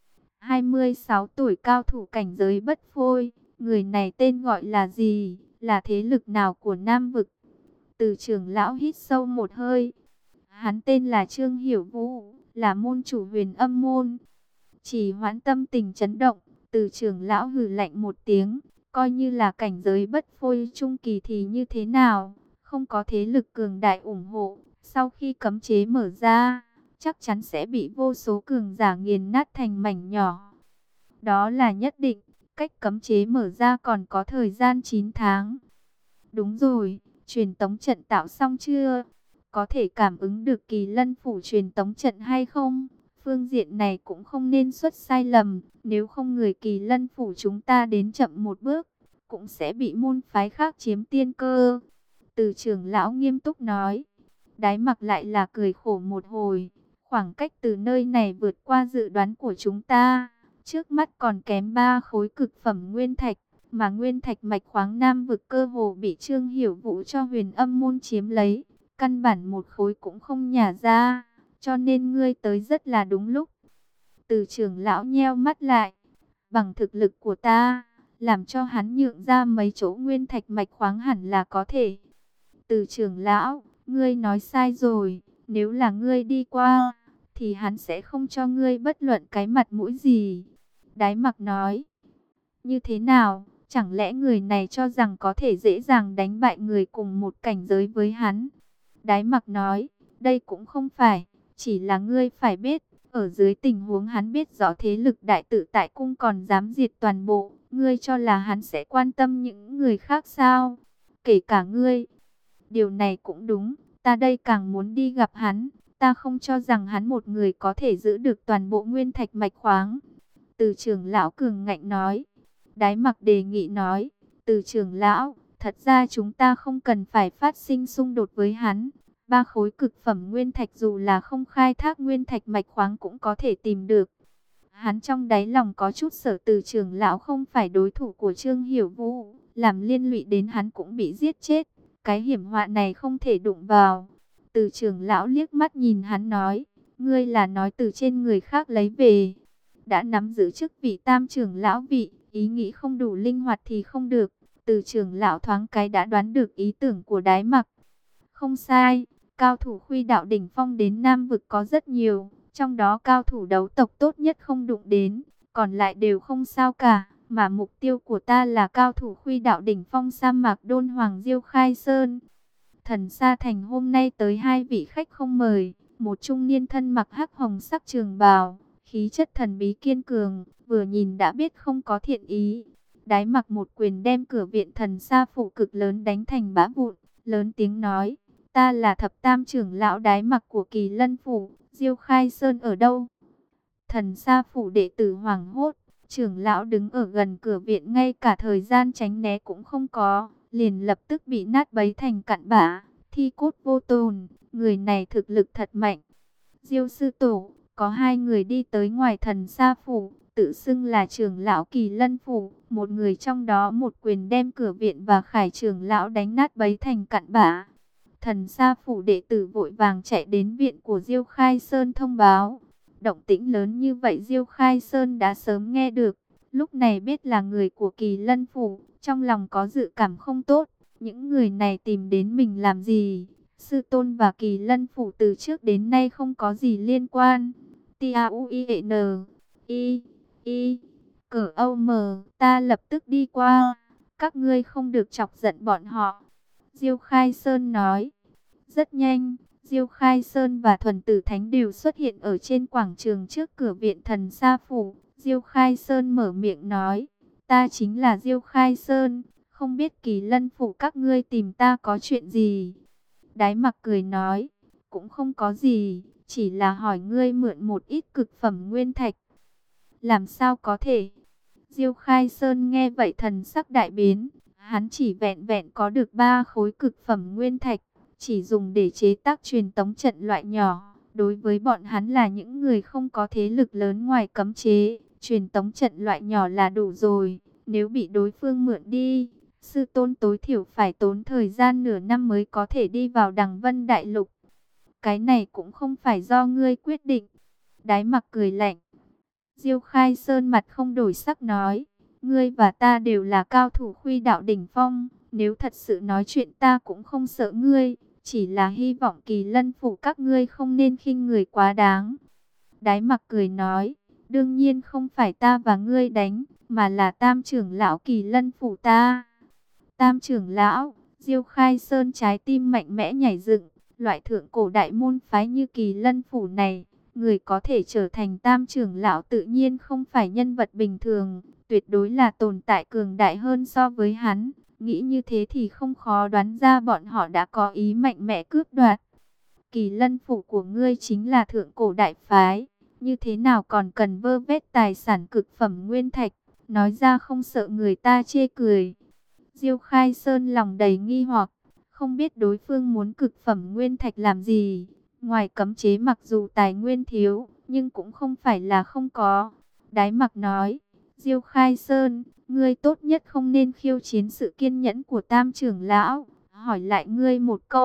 hai mươi sáu tuổi cao thủ cảnh giới bất phôi. Người này tên gọi là gì? Là thế lực nào của Nam vực? Từ trưởng lão hít sâu một hơi. Hắn tên là Trương Hiểu Vũ, là môn chủ Huyền Âm môn. Chỉ hoãn tâm tình chấn động, từ trưởng lão hừ lạnh một tiếng. Coi như là cảnh giới bất phôi trung kỳ thì như thế nào? Không có thế lực cường đại ủng hộ. Sau khi cấm chế mở ra, chắc chắn sẽ bị vô số cường giả nghiền nát thành mảnh nhỏ. Đó là nhất định, cách cấm chế mở ra còn có thời gian chín tháng. Đúng rồi, truyền tống trận tạo xong chưa? Có thể cảm ứng được Kỳ Lân Phủ truyền tống trận hay không? Phương diện này cũng không nên xuất sai lầm, nếu không người Kỳ Lân Phủ chúng ta đến chậm một bước, cũng sẽ bị môn phái khác chiếm tiên cơ. Từ trưởng lão nghiêm túc nói. Đái Mặc lại là cười khổ một hồi. Khoảng cách từ nơi này vượt qua dự đoán của chúng ta. Trước mắt còn kém ba khối cực phẩm nguyên thạch. Mà nguyên thạch mạch khoáng Nam vực cơ hồ bị Trương Hiểu Vũ cho Huyền Âm môn chiếm lấy. căn bản một khối cũng không nhả ra, cho nên ngươi tới rất là đúng lúc. Từ trưởng lão nheo mắt lại, bằng thực lực của ta, làm cho hắn nhượng ra mấy chỗ nguyên thạch mạch khoáng hẳn là có thể. Từ trưởng lão, ngươi nói sai rồi, nếu là ngươi đi qua, thì hắn sẽ không cho ngươi bất luận cái mặt mũi gì. Đái Mặc nói, như thế nào, chẳng lẽ người này cho rằng có thể dễ dàng đánh bại người cùng một cảnh giới với hắn? Đái Mặc nói, đây cũng không phải, chỉ là ngươi phải biết, ở dưới tình huống hắn biết rõ thế lực đại tự tại cung còn dám diệt toàn bộ, ngươi cho là hắn sẽ quan tâm những người khác sao? Kể cả ngươi. Điều này cũng đúng, ta đây càng muốn đi gặp hắn, ta không cho rằng hắn một người có thể giữ được toàn bộ nguyên thạch mạch khoáng. Từ trưởng lão cường ngạnh nói. Đái Mặc đề nghị nói, từ trưởng lão, thật ra chúng ta không cần phải phát sinh xung đột với hắn. Ba khối cực phẩm nguyên thạch dù là không khai thác nguyên thạch mạch khoáng cũng có thể tìm được. Hắn trong đáy lòng có chút sợ từ trưởng lão không phải đối thủ của Trương Hiểu Vũ, làm liên lụy đến hắn cũng bị giết chết. Cái hiểm họa này không thể đụng vào. Từ trưởng lão liếc mắt nhìn hắn nói, ngươi là nói từ trên người khác lấy về. Đã nắm giữ chức vị tam trưởng lão vị, ý nghĩ không đủ linh hoạt thì không được. Từ trưởng lão thoáng cái đã đoán được ý tưởng của Đái Mặc. Không sai, cao thủ khuy đạo đỉnh phong đến Nam vực có rất nhiều, trong đó cao thủ đấu tộc tốt nhất không đụng đến, còn lại đều không sao cả. Mà mục tiêu của ta là cao thủ khuy đạo đỉnh phong sa mạc Đôn Hoàng Diêu Khai Sơn. Thần Sa Thành hôm nay tới hai vị khách không mời, một trung niên thân mặc hắc hồng sắc trường bào, khí chất thần bí kiên cường, vừa nhìn đã biết không có thiện ý. Đái Mặc một quyền đem cửa viện Thần Sa phủ cực lớn đánh thành bã vụn, lớn tiếng nói, ta là thập tam trưởng lão Đái Mặc của Kỳ Lân phủ, Diêu Khai Sơn ở đâu? Thần Sa phủ đệ tử hoảng hốt, trưởng lão đứng ở gần cửa viện ngay cả thời gian tránh né cũng không có, liền lập tức bị nát bấy thành cặn bã, thi cốt vô tồn, người này thực lực thật mạnh. Diêu sư tổ, có hai người đi tới ngoài Thần Sa phủ, tự xưng là trưởng lão Kỳ Lân phủ, một người trong đó một quyền đem cửa viện và Khải trưởng lão đánh nát bấy thành cặn bã. Thần Sa phủ đệ tử vội vàng chạy đến viện của Diêu Khai Sơn thông báo. Động tĩnh lớn như vậy Diêu Khai Sơn đã sớm nghe được, lúc này biết là người của Kỳ Lân phủ, trong lòng có dự cảm không tốt. Những người này tìm đến mình làm gì? Sư tôn và Kỳ Lân phủ từ trước đến nay không có gì liên quan. T A U I E N I I Cờ Âu Mờ, ta lập tức đi qua. Các ngươi không được chọc giận bọn họ. Diêu Khai Sơn nói. Rất nhanh, Diêu Khai Sơn và Thuần Tử Thánh đều xuất hiện ở trên quảng trường trước cửa viện Thần Sa phủ. Diêu Khai Sơn mở miệng nói, ta chính là Diêu Khai Sơn, không biết Kỳ Lân phủ các ngươi tìm ta có chuyện gì? Đái Mặc cười nói, cũng không có gì, chỉ là hỏi ngươi mượn một ít cực phẩm nguyên thạch. Làm sao có thể? Diêu Khai Sơn nghe vậy thần sắc đại biến, hắn chỉ vẹn vẹn có được ba khối cực phẩm nguyên thạch, chỉ dùng để chế tác truyền tống trận loại nhỏ. Đối với bọn hắn là những người không có thế lực lớn ngoài cấm chế, truyền tống trận loại nhỏ là đủ rồi. Nếu bị đối phương mượn đi, sư tôn tối thiểu phải tốn thời gian nửa năm mới có thể đi vào Đằng Vân Đại Lục. Cái này cũng không phải do ngươi quyết định. Đái Mặc cười lạnh. Diêu Khai Sơn mặt không đổi sắc nói, ngươi và ta đều là cao thủ khuy đạo đỉnh phong, nếu thật sự nói chuyện ta cũng không sợ ngươi, chỉ là hy vọng Kỳ Lân phủ các ngươi không nên khinh người quá đáng. Đái Mặc cười nói, đương nhiên không phải ta và ngươi đánh, mà là tam trưởng lão Kỳ Lân phủ ta. Tam trưởng lão, Diêu Khai Sơn trái tim mạnh mẽ nhảy dựng, loại thượng cổ đại môn phái như Kỳ Lân phủ này, người có thể trở thành tam trưởng lão tự nhiên không phải nhân vật bình thường, tuyệt đối là tồn tại cường đại hơn so với hắn. Nghĩ như thế thì không khó đoán ra bọn họ đã có ý mạnh mẽ cướp đoạt. Kỳ Lân phủ của ngươi chính là thượng cổ đại phái, như thế nào còn cần vơ vét tài sản cực phẩm nguyên thạch, nói ra không sợ người ta chê cười. Diêu Khai Sơn lòng đầy nghi hoặc, không biết đối phương muốn cực phẩm nguyên thạch làm gì. Ngoài cấm chế mặc dù tài nguyên thiếu, nhưng cũng không phải là không có. Đái Mặc nói, Diêu Khai Sơn, ngươi tốt nhất không nên khiêu chiến sự kiên nhẫn của tam trưởng lão. Hỏi lại ngươi một câu,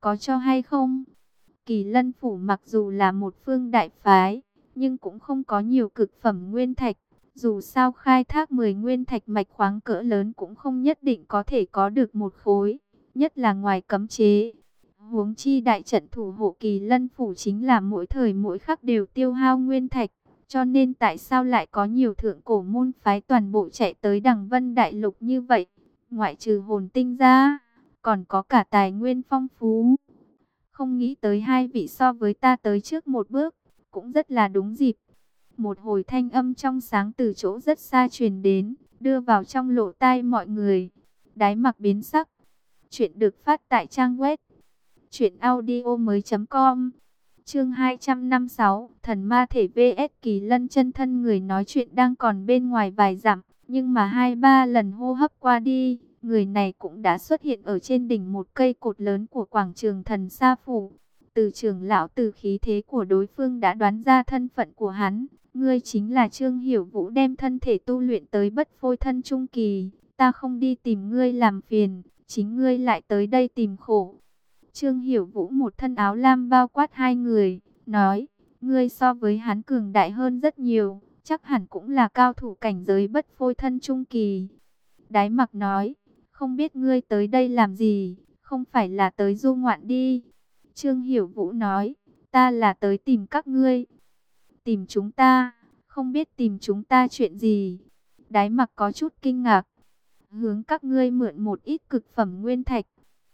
có cho hay không? Kỳ Lân Phủ mặc dù là một phương đại phái, nhưng cũng không có nhiều cực phẩm nguyên thạch. Dù sao khai thác mười nguyên thạch mạch khoáng cỡ lớn cũng không nhất định có thể có được một khối, nhất là ngoài cấm chế. Huống chi đại trận thủ hộ Kỳ Lân Phủ chính là mỗi thời mỗi khắc đều tiêu hao nguyên thạch. Cho nên tại sao lại có nhiều thượng cổ môn phái toàn bộ chạy tới Đằng Vân Đại Lục như vậy? Ngoại trừ hồn tinh ra, còn có cả tài nguyên phong phú. Không nghĩ tới hai vị so với ta tới trước một bước, cũng rất là đúng dịp. Một hồi thanh âm trong sáng từ chỗ rất xa truyền đến, đưa vào trong lỗ tai mọi người. Đái Mặc biến sắc. Chuyện được phát tại trang web truyện audio mới chấm com. Chương hai trăm năm mươi sáu, Thần Ma Thể vs Kỳ Lân Chân Thân. Người nói chuyện đang còn bên ngoài vài dặm, nhưng mà hai ba lần hô hấp qua đi, người này cũng đã xuất hiện ở trên đỉnh một cây cột lớn của quảng trường Thần Sa Phủ. Từ trưởng lão từ khí thế của đối phương đã đoán ra thân phận của hắn. Ngươi chính là Trương Hiểu Vũ đem thân thể tu luyện tới bất phôi thân trung kỳ. Ta không đi tìm ngươi làm phiền, chính ngươi lại tới đây tìm khổ. Trương Hiểu Vũ một thân áo lam bao quát hai người, nói, ngươi so với hắn cường đại hơn rất nhiều, chắc hẳn cũng là cao thủ cảnh giới bất phôi thân trung kỳ. Đái Mặc nói, không biết ngươi tới đây làm gì, không phải là tới du ngoạn đi. Trương Hiểu Vũ nói, ta là tới tìm các ngươi. Tìm chúng ta, không biết tìm chúng ta chuyện gì. Đái Mặc có chút kinh ngạc, hướng các ngươi mượn một ít cực phẩm nguyên thạch.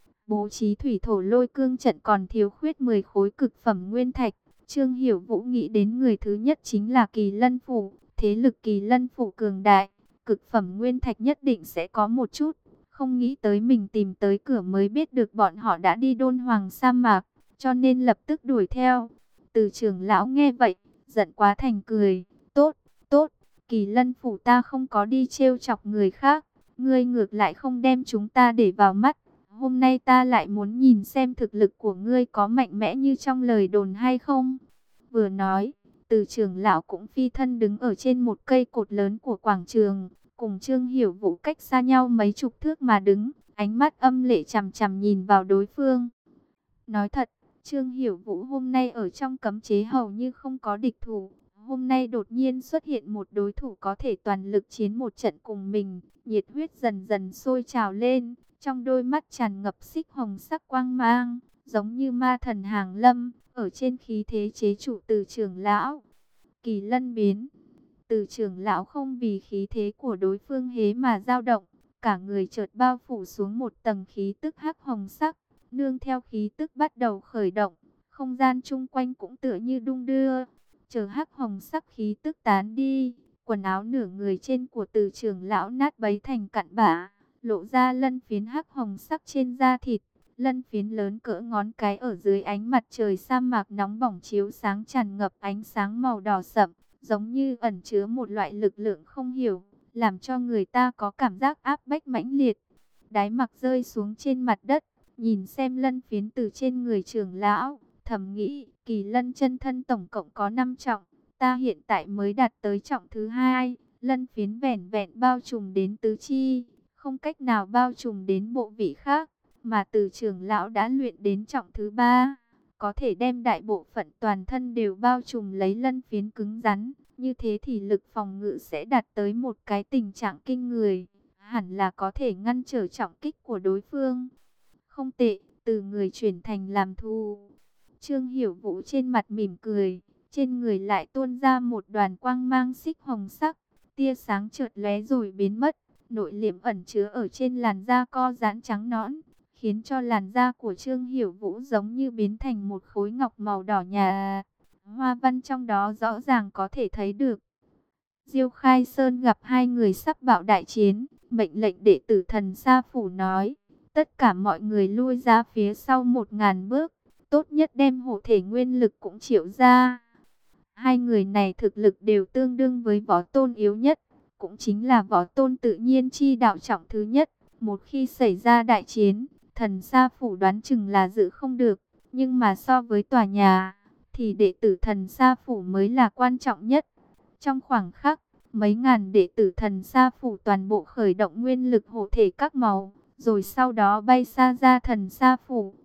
Bố trí thủy thổ lôi cương trận còn thiếu khuyết mười khối cực phẩm nguyên thạch. Trương Hiểu Vũ nghĩ đến người thứ nhất chính là Kỳ Lân Phủ. Thế lực Kỳ Lân Phủ cường đại, cực phẩm nguyên thạch nhất định sẽ có một chút. Không nghĩ tới mình tìm tới cửa mới biết được bọn họ đã đi Đôn Hoàng sa mạc, cho nên lập tức đuổi theo. Từ trưởng lão nghe vậy, giận quá thành cười. Tốt, tốt, Kỳ Lân Phủ ta không có đi trêu chọc người khác. Ngươi ngược lại không đem chúng ta để vào mắt. Hôm nay ta lại muốn nhìn xem thực lực của ngươi có mạnh mẽ như trong lời đồn hay không. Vừa nói, từ trưởng lão cũng phi thân đứng ở trên một cây cột lớn của quảng trường, cùng Trương Hiểu Vũ cách xa nhau mấy chục thước mà đứng, ánh mắt âm lệ chằm chằm nhìn vào đối phương. Nói thật, Trương Hiểu Vũ hôm nay ở trong cấm chế hầu như không có địch thủ. Hôm nay đột nhiên xuất hiện một đối thủ có thể toàn lực chiến một trận cùng mình, nhiệt huyết dần dần sôi trào lên. Trong đôi mắt tràn ngập xích hồng sắc quang mang, giống như ma thần hàng lâm, ở trên khí thế chế trụ từ trưởng lão. Kỳ Lân biến, từ trưởng lão không vì khí thế của đối phương hế mà dao động, cả người chợt bao phủ xuống một tầng khí tức hắc hồng sắc, nương theo khí tức bắt đầu khởi động, không gian chung quanh cũng tựa như đung đưa. Chờ hắc hồng sắc khí tức tán đi, quần áo nửa người trên của từ trưởng lão nát bấy thành cặn bã, lộ ra lân phiến hắc hồng sắc trên da thịt. Lân phiến lớn cỡ ngón cái ở dưới ánh mặt trời sa mạc nóng bỏng chiếu sáng tràn ngập ánh sáng màu đỏ sậm, giống như ẩn chứa một loại lực lượng không hiểu, làm cho người ta có cảm giác áp bách mãnh liệt. Đái Mặc rơi xuống trên mặt đất, nhìn xem lân phiến từ trên người trưởng lão, thầm nghĩ, Kỳ Lân chân thân tổng cộng có năm trọng, ta hiện tại mới đạt tới trọng thứ hai, lân phiến vẻn vẹn bao trùm đến tứ chi, không cách nào bao trùm đến bộ vị khác, mà từ trưởng lão đã luyện đến trọng thứ ba, có thể đem đại bộ phận toàn thân đều bao trùm lấy lân phiến cứng rắn, như thế thì lực phòng ngự sẽ đạt tới một cái tình trạng kinh người, hẳn là có thể ngăn trở trọng kích của đối phương. Không tệ, từ người chuyển thành làm thù. Trương Hiểu Vũ trên mặt mỉm cười, trên người lại tuôn ra một đoàn quang mang xích hồng sắc, tia sáng chợt lóe rồi biến mất, nội liễm ẩn chứa ở trên làn da co giãn trắng nõn, khiến cho làn da của Trương Hiểu Vũ giống như biến thành một khối ngọc màu đỏ nhà. Hoa văn trong đó rõ ràng có thể thấy được. Diêu Khai Sơn gặp hai người sắp bạo đại chiến, mệnh lệnh đệ tử Thần Sa Phủ nói, tất cả mọi người lui ra phía sau một ngàn bước, tốt nhất đem hộ thể nguyên lực cũng triệu ra. Hai người này thực lực đều tương đương với võ tôn yếu nhất, cũng chính là võ tôn tự nhiên chi đạo trọng thứ nhất. Một khi xảy ra đại chiến, Thần Sa Phủ đoán chừng là giữ không được, nhưng mà so với tòa nhà, thì đệ tử Thần Sa Phủ mới là quan trọng nhất. Trong khoảng khắc, mấy ngàn đệ tử Thần Sa Phủ toàn bộ khởi động nguyên lực hộ thể các màu, rồi sau đó bay xa ra Thần Sa Phủ,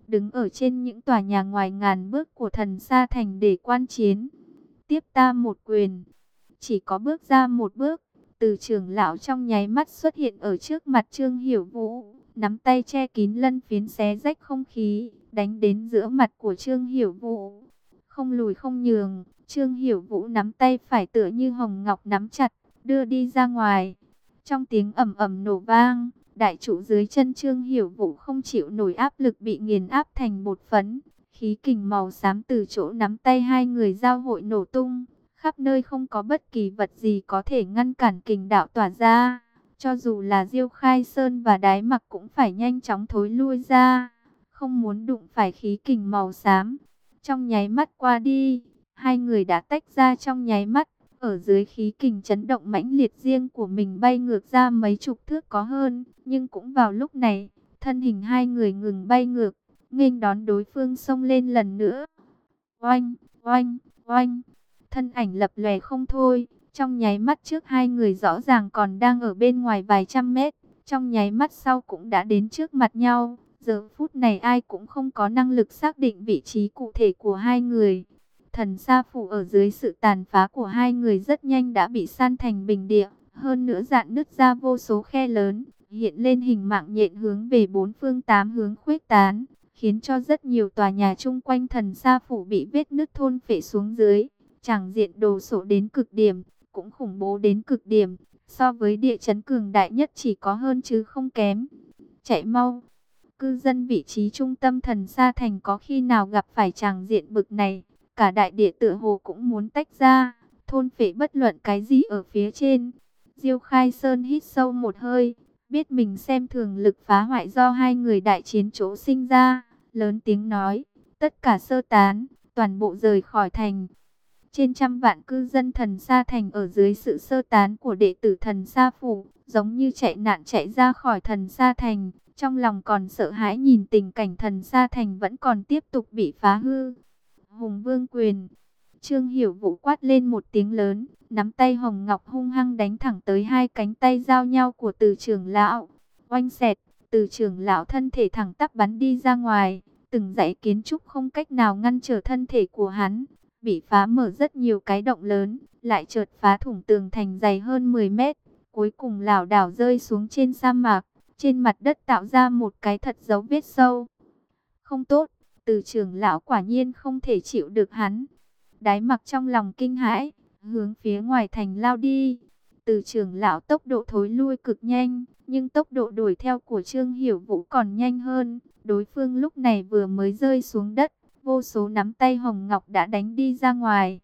đứng ở trên những tòa nhà ngoài ngàn bước của Thần Sa Thành để quan chiến. Tiếp ta một quyền. Chỉ có bước ra một bước, Từ trưởng lão trong nháy mắt xuất hiện ở trước mặt Trương Hiểu Vũ, nắm tay che kín lân phiến xé rách không khí, đánh đến giữa mặt của Trương Hiểu Vũ. Không lùi không nhường, Trương Hiểu Vũ nắm tay phải tựa như hồng ngọc nắm chặt, đưa đi ra ngoài. Trong tiếng ầm ầm nổ vang, đại trụ dưới chân Trương Hiểu Vũ không chịu nổi áp lực bị nghiền áp thành bột phấn. Khí kình màu xám từ chỗ nắm tay hai người giao hội nổ tung. Khắp nơi không có bất kỳ vật gì có thể ngăn cản kình đạo tỏa ra. Cho dù là Diêu Khai Sơn và Đái Mặc cũng phải nhanh chóng thối lui ra. Không muốn đụng phải khí kình màu xám. Trong nháy mắt qua đi, hai người đã tách ra trong nháy mắt. Ở dưới khí kình chấn động mãnh liệt riêng của mình bay ngược ra mấy chục thước có hơn. Nhưng cũng vào lúc này, thân hình hai người ngừng bay ngược, nghênh đón đối phương xông lên lần nữa. Oanh, oanh, oanh. Thân ảnh lập lòe không thôi, trong nháy mắt trước hai người rõ ràng còn đang ở bên ngoài vài trăm mét, trong nháy mắt sau cũng đã đến trước mặt nhau. Giờ phút này ai cũng không có năng lực xác định vị trí cụ thể của hai người. Thần Sa Phủ ở dưới sự tàn phá của hai người rất nhanh đã bị san thành bình địa, hơn nữa rạn nứt ra vô số khe lớn, hiện lên hình mạng nhện hướng về bốn phương tám hướng khuếch tán, khiến cho rất nhiều tòa nhà chung quanh Thần Sa Phủ bị vết nứt thôn phệ xuống dưới. Tràng diện đồ sộ đến cực điểm, cũng khủng bố đến cực điểm, so với địa chấn cường đại nhất chỉ có hơn chứ không kém. Chạy mau! Cư dân vị trí trung tâm Thần Sa Thành có khi nào gặp phải tràng diện bực này, cả đại địa tựa hồ cũng muốn tách ra, thôn phệ bất luận cái gì ở phía trên. Diêu Khai Sơn hít sâu một hơi, biết mình xem thường lực phá hoại do hai người đại chiến chỗ sinh ra, lớn tiếng nói, tất cả sơ tán, toàn bộ rời khỏi thành. Trên trăm vạn cư dân Thần Sa Thành ở dưới sự sơ tán của đệ tử Thần Sa Phủ, giống như chạy nạn chạy ra khỏi Thần Sa Thành, trong lòng còn sợ hãi nhìn tình cảnh Thần Sa Thành vẫn còn tiếp tục bị phá hư. Hùng Vương Quyền. Trương Hiểu Vũ quát lên một tiếng lớn, nắm tay hồng ngọc hung hăng đánh thẳng tới hai cánh tay giao nhau của Từ trưởng lão. Oanh xẹt, Từ trưởng lão thân thể thẳng tắp bắn đi ra ngoài, từng dãy kiến trúc không cách nào ngăn trở thân thể của hắn, bị phá mở rất nhiều cái động lớn, lại chợt phá thủng tường thành dày hơn mười mét, cuối cùng lảo đảo rơi xuống trên sa mạc, trên mặt đất tạo ra một cái thật dấu vết sâu. Không tốt, Từ trưởng lão quả nhiên không thể chịu được hắn. Đái Mặc trong lòng kinh hãi, hướng phía ngoài thành lao đi. Từ trưởng lão tốc độ thối lui cực nhanh, nhưng tốc độ đuổi theo của Trương Hiểu Vũ còn nhanh hơn. Đối phương lúc này vừa mới rơi xuống đất, vô số nắm tay hồng ngọc đã đánh đi ra ngoài.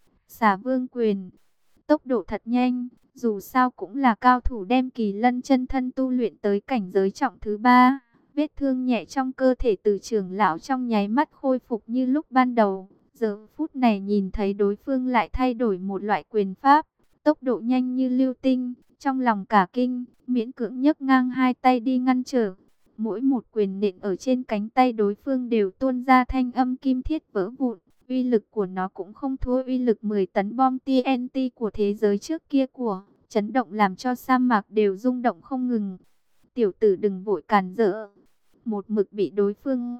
Xà Vương Quyền. Tốc độ thật nhanh, dù sao cũng là cao thủ đem Kỳ Lân chân thân tu luyện tới cảnh giới trọng thứ ba. Vết thương nhẹ trong cơ thể Từ trưởng lão trong nháy mắt khôi phục như lúc ban đầu. Giờ phút này nhìn thấy đối phương lại thay đổi một loại quyền pháp, tốc độ nhanh như lưu tinh, trong lòng cả kinh, miễn cưỡng nhấc ngang hai tay đi ngăn trở. Mỗi một quyền nện ở trên cánh tay đối phương đều tuôn ra thanh âm kim thiết vỡ vụn, uy lực của nó cũng không thua uy lực mười tấn bom tê en tê của thế giới trước kia của, chấn động làm cho sa mạc đều rung động không ngừng. Tiểu tử đừng vội cản rỡ, một mực bị đối phương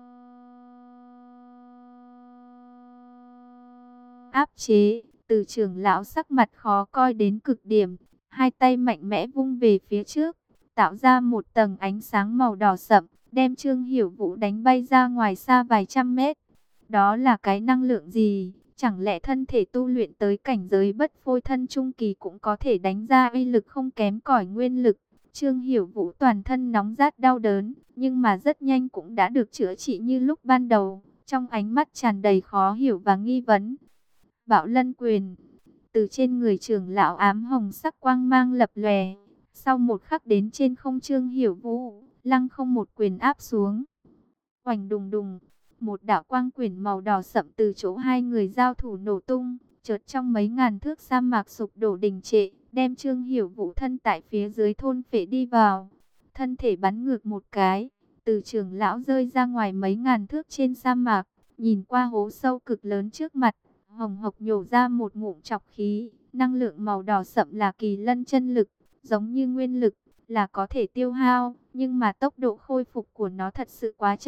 áp chế. Từ trưởng lão sắc mặt khó coi đến cực điểm, hai tay mạnh mẽ vung về phía trước, tạo ra một tầng ánh sáng màu đỏ sậm, đem Trương Hiểu Vũ đánh bay ra ngoài xa vài trăm mét. Đó là cái năng lượng gì? Chẳng lẽ thân thể tu luyện tới cảnh giới bất phôi thân trung kỳ cũng có thể đánh ra uy lực không kém cỏi nguyên lực? Trương Hiểu Vũ toàn thân nóng rát đau đớn, nhưng mà rất nhanh cũng đã được chữa trị như lúc ban đầu, trong ánh mắt tràn đầy khó hiểu và nghi vấn. Bạo Lân Quyền. Từ trên người trưởng lão ám hồng sắc quang mang lập lòe, sau một khắc đến trên không Trương Hiểu Vũ, lăng không một quyền áp xuống. Oành đùng đùng, một đạo quang quyền màu đỏ sậm từ chỗ hai người giao thủ nổ tung, chợt trong mấy ngàn thước sa mạc sụp đổ đình trệ, đem Trương Hiểu Vũ thân tại phía dưới thôn phệ đi vào. Thân thể bắn ngược một cái, Từ trưởng lão rơi ra ngoài mấy ngàn thước trên sa mạc, nhìn qua hố sâu cực lớn trước mặt, hồng hộc nhổ ra một ngụm trọc khí. Năng lượng màu đỏ sậm là Kỳ Lân chân lực, giống như nguyên lực, là có thể tiêu hao, nhưng mà tốc độ khôi phục của nó thật sự quá chậm,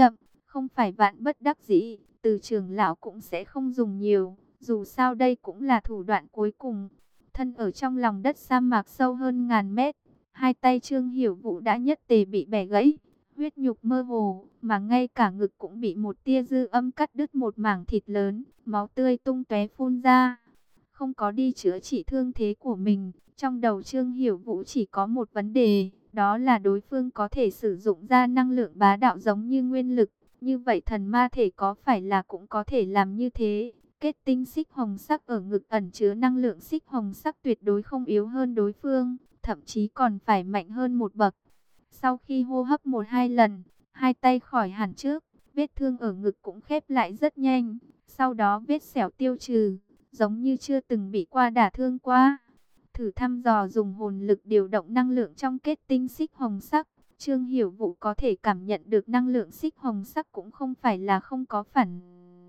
Không phải vạn bất đắc dĩ, Từ trưởng lão cũng sẽ không dùng nhiều, dù sao đây cũng là thủ đoạn cuối cùng. Thân ở trong lòng đất sa mạc sâu hơn ngàn mét, hai tay Trương Hiểu Vũ đã nhất tề bị bẻ gãy, huyết nhục mơ hồ, mà ngay cả ngực cũng bị một tia dư âm cắt đứt một mảng thịt lớn, máu tươi tung tóe phun ra. Không có đi chữa trị thương thế của mình, trong đầu Trương Hiểu Vũ chỉ có một vấn đề, đó là đối phương có thể sử dụng ra năng lượng bá đạo giống như nguyên lực. Như vậy thần ma thể có phải là cũng có thể làm như thế? Kết tinh xích hồng sắc ở ngực ẩn chứa năng lượng xích hồng sắc tuyệt đối không yếu hơn đối phương, thậm chí còn phải mạnh hơn một bậc. Sau khi hô hấp một hai lần, hai tay khỏi hẳn trước, vết thương ở ngực cũng khép lại rất nhanh. Sau đó vết sẹo tiêu trừ, giống như chưa từng bị qua đả thương qua. Thử thăm dò dùng hồn lực điều động năng lượng trong kết tinh xích hồng sắc. Trương Hiểu Vũ có thể cảm nhận được năng lượng xích hồng sắc cũng không phải là không có phản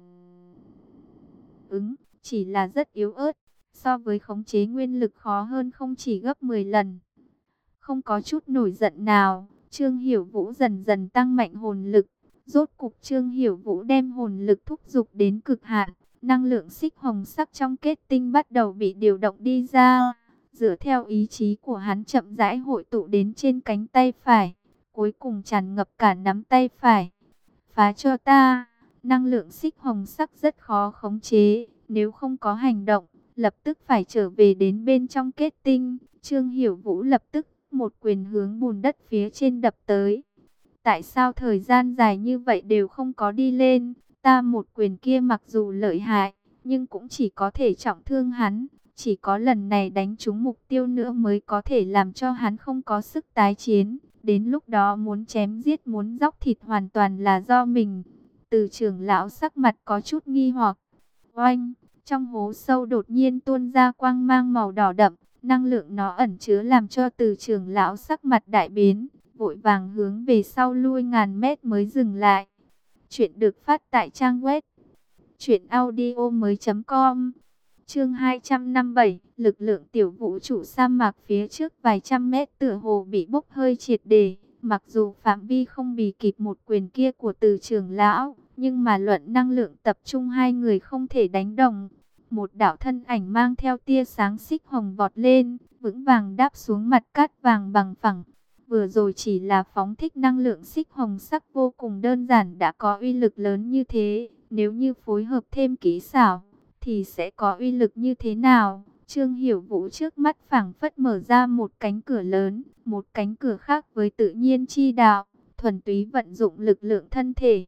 ứng, chỉ là rất yếu ớt. So với khống chế nguyên lực khó hơn không chỉ gấp mười lần. Không có chút nổi giận nào, Trương Hiểu Vũ dần dần tăng mạnh hồn lực. Rốt cục Trương Hiểu Vũ đem hồn lực thúc giục đến cực hạn. Năng lượng xích hồng sắc trong kết tinh bắt đầu bị điều động đi ra. Dựa theo ý chí của hắn chậm rãi hội tụ đến trên cánh tay phải. Cuối cùng tràn ngập cả nắm tay phải. Phá cho ta! Năng lượng xích hồng sắc rất khó khống chế. Nếu không có hành động, lập tức phải trở về đến bên trong kết tinh. Trương Hiểu Vũ lập tức một quyền hướng bùn đất phía trên đập tới. Tại sao thời gian dài như vậy đều không có đi lên? Ta một quyền kia mặc dù lợi hại, nhưng cũng chỉ có thể trọng thương hắn. Chỉ có lần này đánh trúng mục tiêu nữa mới có thể làm cho hắn không có sức tái chiến. Đến lúc đó muốn chém giết muốn dóc thịt hoàn toàn là do mình. Từ trưởng lão sắc mặt có chút nghi hoặc. Oanh, trong hố sâu đột nhiên tuôn ra quang mang màu đỏ đậm. Năng lượng nó ẩn chứa làm cho từ trưởng lão sắc mặt đại biến. Vội vàng hướng về sau lui ngàn mét mới dừng lại. Chuyện được phát tại trang web truyện audio mới chấm com. Chương hai trăm năm mươi bảy, lực lượng tiểu vũ trụ sa mạc phía trước vài trăm mét tựa hồ bị bốc hơi triệt để. Mặc dù phạm vi không bì kịp một quyền kia của từ trưởng lão, nhưng mà luận năng lượng tập trung hai người không thể đánh đồng. Một đạo thân ảnh mang theo tia sáng xích hồng vọt lên, vững vàng đáp xuống mặt cát vàng bằng phẳng. Vừa rồi chỉ là phóng thích năng lượng xích hồng sắc vô cùng đơn giản đã có uy lực lớn như thế. Nếu như phối hợp thêm kỹ xảo, thì sẽ có uy lực như thế nào? Trương Hiểu Vũ trước mắt phảng phất mở ra một cánh cửa lớn, một cánh cửa khác với tự nhiên chi đạo, thuần túy vận dụng lực lượng thân thể.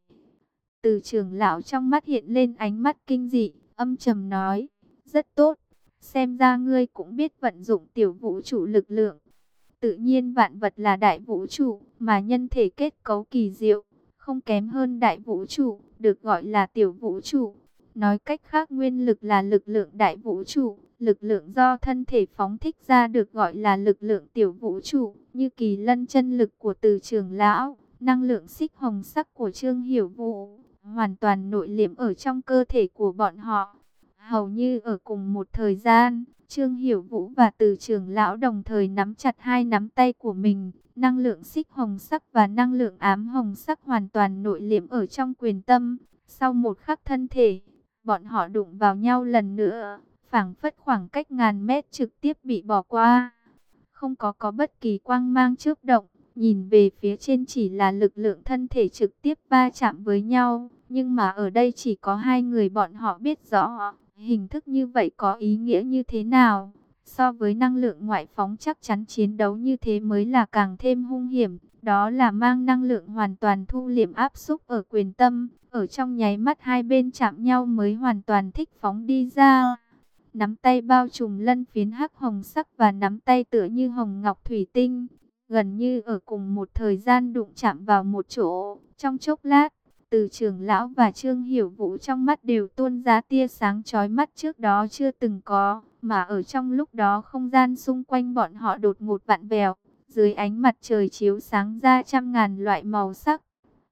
Từ trưởng lão trong mắt hiện lên ánh mắt kinh dị, âm trầm nói, rất tốt, xem ra ngươi cũng biết vận dụng tiểu vũ trụ lực lượng. Tự nhiên vạn vật là đại vũ trụ, mà nhân thể kết cấu kỳ diệu, không kém hơn đại vũ trụ, được gọi là tiểu vũ trụ. Nói cách khác nguyên lực là lực lượng đại vũ trụ, lực lượng do thân thể phóng thích ra được gọi là lực lượng tiểu vũ trụ, như kỳ lân chân lực của từ trưởng lão, năng lượng xích hồng sắc của Trương Hiểu Vũ, hoàn toàn nội liễm ở trong cơ thể của bọn họ. Hầu như ở cùng một thời gian, Trương Hiểu Vũ và từ trưởng lão đồng thời nắm chặt hai nắm tay của mình, năng lượng xích hồng sắc và năng lượng ám hồng sắc hoàn toàn nội liễm ở trong quyền tâm. Sau một khắc thân thể, bọn họ đụng vào nhau lần nữa, phảng phất khoảng cách ngàn mét trực tiếp bị bỏ qua. Không có có bất kỳ quang mang chớp động, nhìn về phía trên chỉ là lực lượng thân thể trực tiếp va chạm với nhau. Nhưng mà ở đây chỉ có hai người bọn họ biết rõ, hình thức như vậy có ý nghĩa như thế nào. So với năng lượng ngoại phóng chắc chắn chiến đấu như thế mới là càng thêm hung hiểm. Đó là mang năng lượng hoàn toàn thu liệm áp xúc ở quyền tâm. Ở trong nháy mắt hai bên chạm nhau mới hoàn toàn thích phóng đi ra. Nắm tay bao trùm lân phiến hắc hồng sắc và nắm tay tựa như hồng ngọc thủy tinh. Gần như ở cùng một thời gian đụng chạm vào một chỗ. Trong chốc lát, từ trưởng lão và Trương Hiểu Vũ trong mắt đều tuôn ra tia sáng chói mắt trước đó chưa từng có. Mà ở trong lúc đó không gian xung quanh bọn họ đột ngột vặn vẹo. Dưới ánh mặt trời chiếu sáng ra trăm ngàn loại màu sắc.